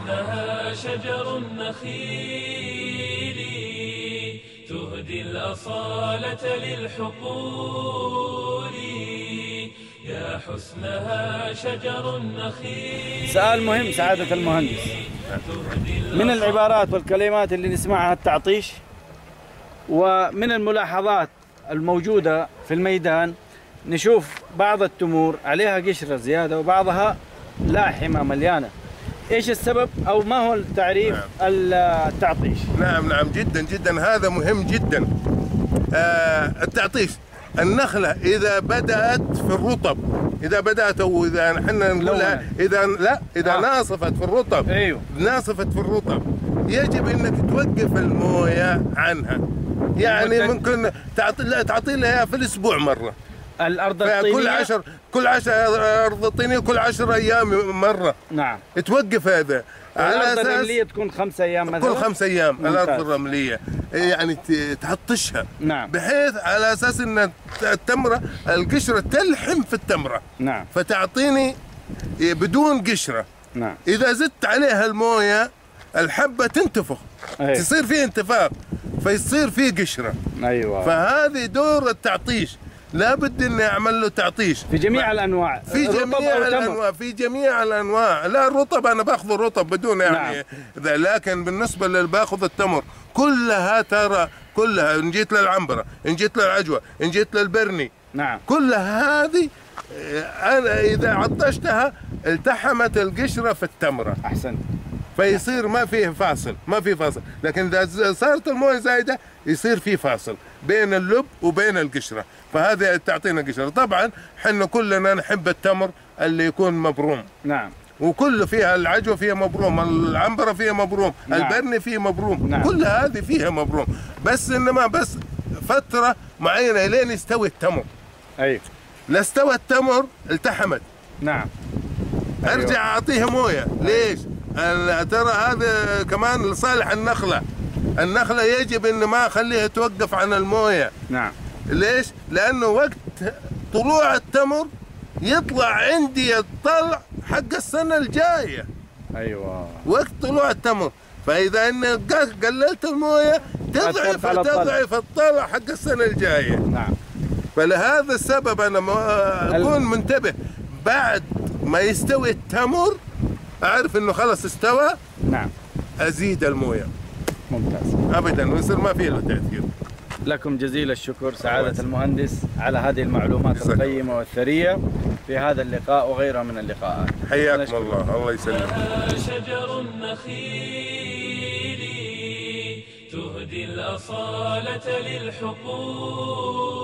حسنها شجر النخيل تهدي الأصالة للحقول. يا حسنها شجر النخيل. سؤال مهم سعادة المهندس، من العبارات والكلمات اللي نسمعها التعطيش، ومن الملاحظات الموجودة في الميدان نشوف بعض التمور عليها قشرة زيادة وبعضها لاحمة مليانة. ايش السبب او ما هو التعريف التعطيش؟ نعم جدا جدا، هذا مهم جدا. التعطيش النخلة إذا بدأت في الرطب، إذا بدأت أو إذا احنا نقولها إذا ناصفت في الرطب، أيوه ناصفت في الرطب، يجب إنك توقف الموية عنها. يعني ممكن تعطي لها في الأسبوع مرة. الأرض الطينية كل 10 أرض طينية كل 10 أيام مرة. نعم. توقف هذا. الأرض الرملية تكون 5 أيام مثلا. كل 5 أيام. ممتاز. الأرض الرملية يعني تعطشها. نعم. بحيث على أساس أن التمرة القشرة تلحم في التمرة. نعم. فتعطيني بدون قشرة. نعم. إذا زدت عليها الموية الحبة تنتفخ. أيوه. تصير فيه انتفاخ فيصير فيه قشرة. أيوه. فهذه دور التعطيش، لابد اني اعمل له تعطيش في جميع الانواع. في جميع الانواع. لا الرطب انا باخذ الرطب بدون يعني. نعم. لكن بالنسبه اللي باخذ التمر كلها، ترى كلها، ان جيت للعنبره، ان جيت للعجوه، ان جيت للبرني. نعم. كل هذه انا اذا عطشتها التحمت القشره في التمره. احسنت. فيصير ما فيه فاصل، لكن اذا صارت المويه زايده يصير في فاصل بين اللب وبين القشره، فهذا تعطينا قشره. طبعا احنا كلنا نحب التمر اللي يكون مبروم. نعم. وكل فيها العجوه فيها مبروم، العنبره فيها مبروم. نعم. البرني فيه مبروم. نعم. كل هذه فيها مبروم، بس انما بس فتره معينه لين يستوي التمر. ايوه. لا استوى التمر التحمت. نعم. ارجع اعطيها مويه. ليش؟ ترى هذا كمان لصالح النخلة يجب ان ما اخليها توقف عن المويه. نعم. ليش؟ لانه وقت طلوع التمر يطلع عندي الطلع حق السنة الجاية. ايوه. وقت طلوع التمر، فاذا ان قللت المويه تضعف الطلع حق السنة الجاية. نعم. فلهذا السبب انا اكون منتبه بعد ما يستوي التمر، أعرف إنه خلص استوى. نعم. أزيد الموية. ممتاز. أبداً، ويصير ما فيه له تأثير. لكم جزيل الشكر سعادة المهندس على هذه المعلومات القيمة والثرية في هذا اللقاء وغيرها من اللقاءات. حياكم الله يسلمك. شجر النخيل تهدي الأصالة للحقول.